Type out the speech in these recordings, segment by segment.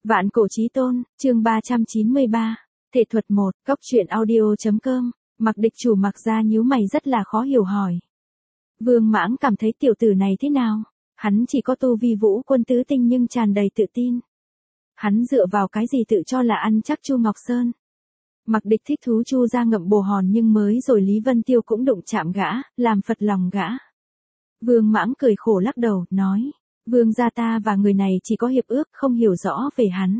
Vạn cổ chí tôn, chương 393. Thể thuật 1, cốc truyện audio.com. Mặc Địch chủ Mặc gia nhíu mày rất là khó hiểu hỏi. Vương Mãng cảm thấy tiểu tử này thế nào? Hắn chỉ có tu vi vũ quân tứ tinh nhưng tràn đầy tự tin. Hắn dựa vào cái gì tự cho là ăn chắc Chu Ngọc Sơn? Mặc Địch thích thú Chu gia ngậm bồ hòn nhưng mới rồi Lý Vân Tiêu cũng đụng chạm gã, làm phật lòng gã. Vương Mãng cười khổ lắc đầu, nói. Vương gia ta và người này chỉ có hiệp ước, không hiểu rõ về hắn.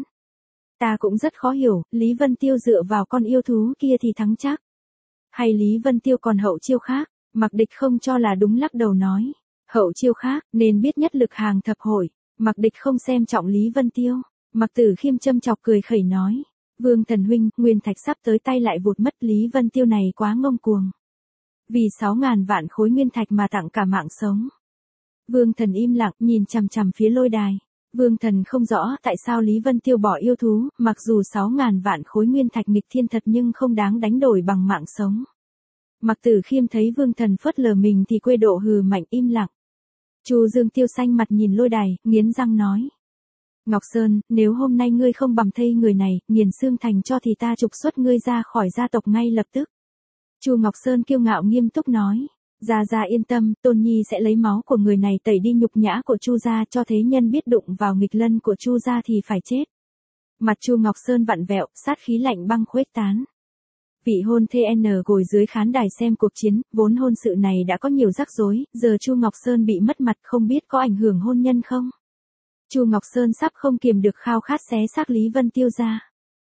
Ta cũng rất khó hiểu, Lý Vân Tiêu dựa vào con yêu thú kia thì thắng chắc. Hay Lý Vân Tiêu còn hậu chiêu khác? Mặc Địch không cho là đúng lắc đầu nói. Hậu chiêu khác, nên biết nhất lực hàng thập hội. Mặc Địch không xem trọng Lý Vân Tiêu. Mặc Tử Khiêm châm chọc cười khẩy nói. Vương thần huynh, nguyên thạch sắp tới tay lại vụt mất, Lý Vân Tiêu này quá ngông cuồng. Vì 6.000 vạn khối nguyên thạch mà tặng cả mạng sống. Vương thần im lặng nhìn chằm chằm phía lôi đài. Vương thần không rõ tại sao Lý Vân Tiêu bỏ yêu thú, mặc dù 6.000 vạn khối nguyên thạch nghịch thiên thật nhưng không đáng đánh đổi bằng mạng sống. Mặc Tử Khiêm thấy Vương thần phớt lờ mình thì quê độ hừ mạnh im lặng. Chu Dương Tiêu xanh mặt nhìn lôi đài, nghiến răng nói. Ngọc Sơn, nếu hôm nay ngươi không bầm thây người này, nghiền xương thành cho thì ta trục xuất ngươi ra khỏi gia tộc ngay lập tức. Chu Ngọc Sơn kiêu ngạo nghiêm túc nói. Gia yên tâm, Tôn Nhi sẽ lấy máu của người này tẩy đi nhục nhã của Chu gia, cho thế nhân biết đụng vào nghịch lân của Chu gia thì phải chết. Mặt Chu Ngọc Sơn vặn vẹo, sát khí lạnh băng khuếch tán. Vị hôn thê N ngồi dưới khán đài xem cuộc chiến, vốn hôn sự này đã có nhiều rắc rối, giờ Chu Ngọc Sơn bị mất mặt không biết có ảnh hưởng hôn nhân không? Chu Ngọc Sơn sắp không kiềm được khao khát xé xác Lý Vân Tiêu ra.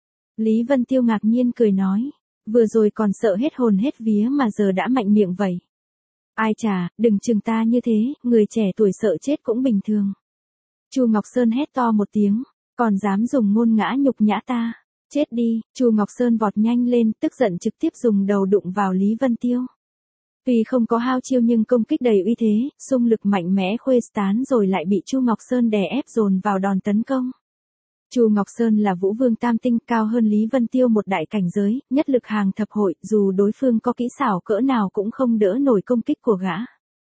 Lý Vân Tiêu ngạc nhiên cười nói, vừa rồi còn sợ hết hồn hết vía mà giờ đã mạnh miệng vậy. Ai chà, đừng chừng ta như thế, người trẻ tuổi sợ chết cũng bình thường. Chu Ngọc Sơn hét to một tiếng, còn dám dùng ngôn ngã nhục nhã ta, chết đi. Chu Ngọc Sơn vọt nhanh lên, tức giận trực tiếp dùng đầu đụng vào Lý Vân Tiêu. Tuy không có hao chiêu nhưng công kích đầy uy thế, xung lực mạnh mẽ khuếch tán rồi lại bị Chu Ngọc Sơn đè ép dồn vào đòn tấn công. Chu Ngọc Sơn là Vũ Vương tam tinh, cao hơn Lý Vân Tiêu một đại cảnh giới, nhất lực hàng thập hội, dù đối phương có kỹ xảo cỡ nào cũng không đỡ nổi công kích của gã.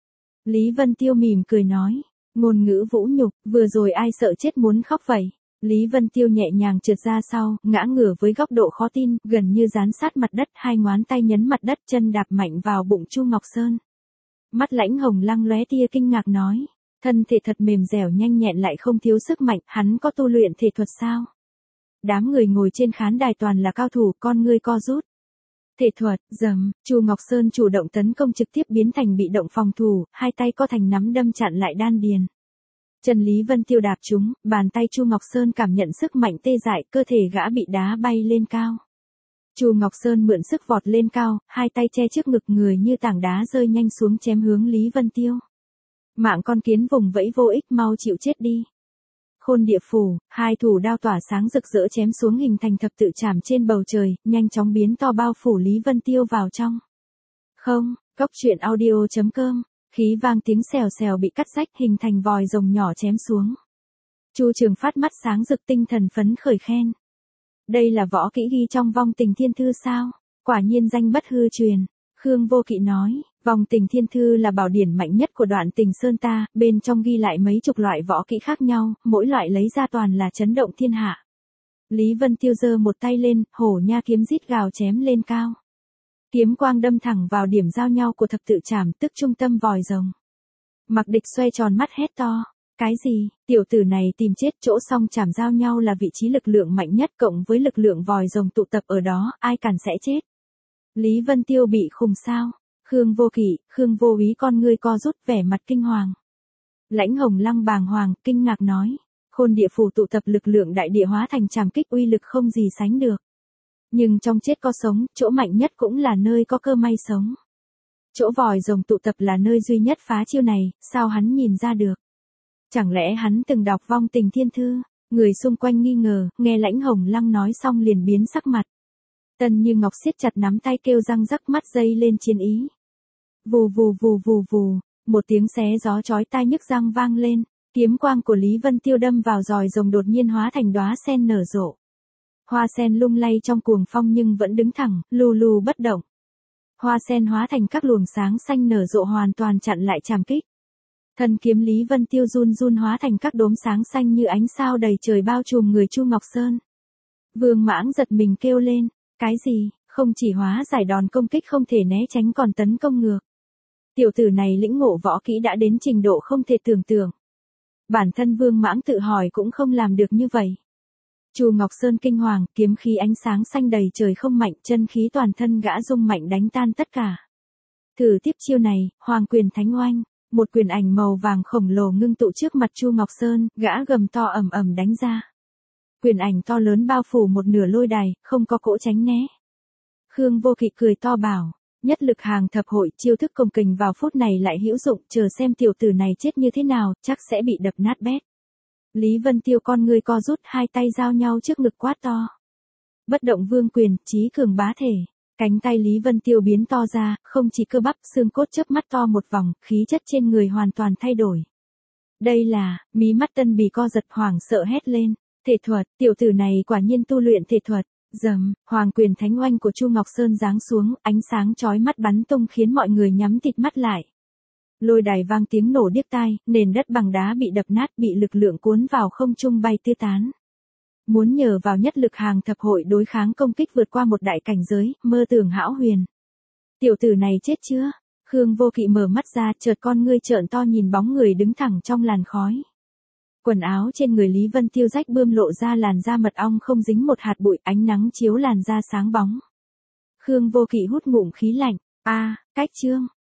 Lý Vân Tiêu mỉm cười nói, ngôn ngữ vũ nhục, vừa rồi ai sợ chết muốn khóc vậy. Lý Vân Tiêu nhẹ nhàng trượt ra sau, ngã ngửa với góc độ khó tin, gần như dán sát mặt đất, hai ngón tay nhấn mặt đất, chân đạp mạnh vào bụng Chu Ngọc Sơn. Mắt Lãnh Hồng Lăng lóe tia kinh ngạc nói. Thân thể thật mềm dẻo nhanh nhẹn lại không thiếu sức mạnh, hắn có tu luyện thể thuật sao? Đám người ngồi trên khán đài toàn là cao thủ, con ngươi co rút. Thể thuật, dầm, Chu Ngọc Sơn chủ động tấn công trực tiếp biến thành bị động phòng thủ, hai tay co thành nắm đâm chặn lại đan điền. Chân Lý Vân Tiêu đạp trúng, bàn tay Chu Ngọc Sơn cảm nhận sức mạnh tê dại, cơ thể gã bị đá bay lên cao. Chu Ngọc Sơn mượn sức vọt lên cao, hai tay che trước ngực người như tảng đá rơi nhanh xuống chém hướng Lý Vân Tiêu. Mạng con kiến vùng vẫy vô ích, mau chịu chết đi. Khôn địa phủ, hai thủ đao tỏa sáng rực rỡ chém xuống hình thành thập tự chạm trên bầu trời, nhanh chóng biến to bao phủ Lý Vân Tiêu vào trong. Không, cốc truyện audio.com, khí vang tiếng xèo xèo bị cắt rách hình thành vòi rồng nhỏ chém xuống. Chu Trường Phát mắt sáng rực tinh thần phấn khởi khen. Đây là võ kỹ ghi trong vong tình thiên thư sao? Quả nhiên danh bất hư truyền. Khương Vô Kỵ nói, vong tình thiên thư là bảo điển mạnh nhất của Đoạn Tình Sơn ta, bên trong ghi lại mấy chục loại võ kỹ khác nhau, mỗi loại lấy ra toàn là chấn động thiên hạ. Lý Vân Tiêu giơ một tay lên, hổ nha kiếm rít gào chém lên cao. Kiếm quang đâm thẳng vào điểm giao nhau của thập tự chảm, tức trung tâm vòi rồng. Mặc Địch xoay tròn mắt hét to. Cái gì, tiểu tử này tìm chết, chỗ song chảm giao nhau là vị trí lực lượng mạnh nhất cộng với lực lượng vòi rồng tụ tập ở đó, ai cản sẽ chết. Lý Vân Tiêu bị khùng sao? Khương Vô Kỵ, Khương Vô Úy con ngươi co rút vẻ mặt kinh hoàng. Lãnh Hồng Lăng bàng hoàng, kinh ngạc nói. Khôn địa phủ tụ tập lực lượng đại địa hóa thành trảm kích uy lực không gì sánh được. Nhưng trong chết có sống, chỗ mạnh nhất cũng là nơi có cơ may sống. Chỗ vòi rồng tụ tập là nơi duy nhất phá chiêu này, sao hắn nhìn ra được? Chẳng lẽ hắn từng đọc vong tình thiên thư? Người xung quanh nghi ngờ, nghe Lãnh Hồng Lăng nói xong liền biến sắc mặt. Tần Như Ngọc siết chặt nắm tay kêu răng rắc mắt dây lên chiến ý. Vù vù vù vù vù, một tiếng xé gió chói tai nhức răng vang lên, kiếm quang của Lý Vân Tiêu đâm vào giòi rồng đột nhiên hóa thành đóa sen nở rộ. Hoa sen lung lay trong cuồng phong nhưng vẫn đứng thẳng, lù lù bất động. Hoa sen hóa thành các luồng sáng xanh nở rộ hoàn toàn chặn lại trảm kích. Thân kiếm Lý Vân Tiêu run run hóa thành các đốm sáng xanh như ánh sao đầy trời bao trùm người Chu Ngọc Sơn. Vương Mãng giật mình kêu lên, cái gì, không chỉ hóa giải đòn công kích không thể né tránh còn tấn công ngược. Tiểu tử này lĩnh ngộ võ kỹ đã đến trình độ không thể tưởng tượng. Bản thân Vương Mãng tự hỏi cũng không làm được như vậy. Chu Ngọc Sơn kinh hoàng, kiếm khí ánh sáng xanh đầy trời không mạnh, chân khí toàn thân gã rung mạnh đánh tan tất cả. Thử tiếp chiêu này, Hoàng Quyền Thánh Oanh, một quyền ảnh màu vàng khổng lồ ngưng tụ trước mặt Chu Ngọc Sơn, gã gầm to ầm ầm đánh ra. Quyền ảnh to lớn bao phủ một nửa lôi đài, không có cỗ tránh né. Khương Vô Kỵ cười to bảo, nhất lực hàng thập hội, chiêu thức công kình vào phút này lại hữu dụng, chờ xem tiểu tử này chết như thế nào, chắc sẽ bị đập nát bét. Lý Vân Tiêu con ngươi co rút, hai tay giao nhau trước ngực quát to. Bất động vương quyền, chí cường bá thể. Cánh tay Lý Vân Tiêu biến to ra, không chỉ cơ bắp, xương cốt chớp mắt to một vòng, khí chất trên người hoàn toàn thay đổi. Đây là, mí mắt Tân Bì co giật hoảng sợ hét lên. Thể thuật, tiểu tử này quả nhiên tu luyện thể thuật. Dầm, Hoàng Quyền Thánh Oanh của Chu Ngọc Sơn giáng xuống, ánh sáng chói mắt bắn tung khiến mọi người nhắm tịt mắt lại. Lôi đài vang tiếng nổ điếc tai, nền đất bằng đá bị đập nát, bị lực lượng cuốn vào không trung bay tứ tán. Muốn nhờ vào nhất lực hàng thập hội đối kháng công kích vượt qua một đại cảnh giới, mơ tưởng hão huyền. Tiểu tử này chết chưa? Khương Vô Kỵ mở mắt ra, chợt con ngươi trợn to nhìn bóng người đứng thẳng trong làn khói. Quần áo trên người Lý Vân Tiêu rách bươm lộ ra làn da mật ong không dính một hạt bụi, ánh nắng chiếu làn da sáng bóng. Khương Vô Kỵ hút ngụm khí lạnh, cách chương.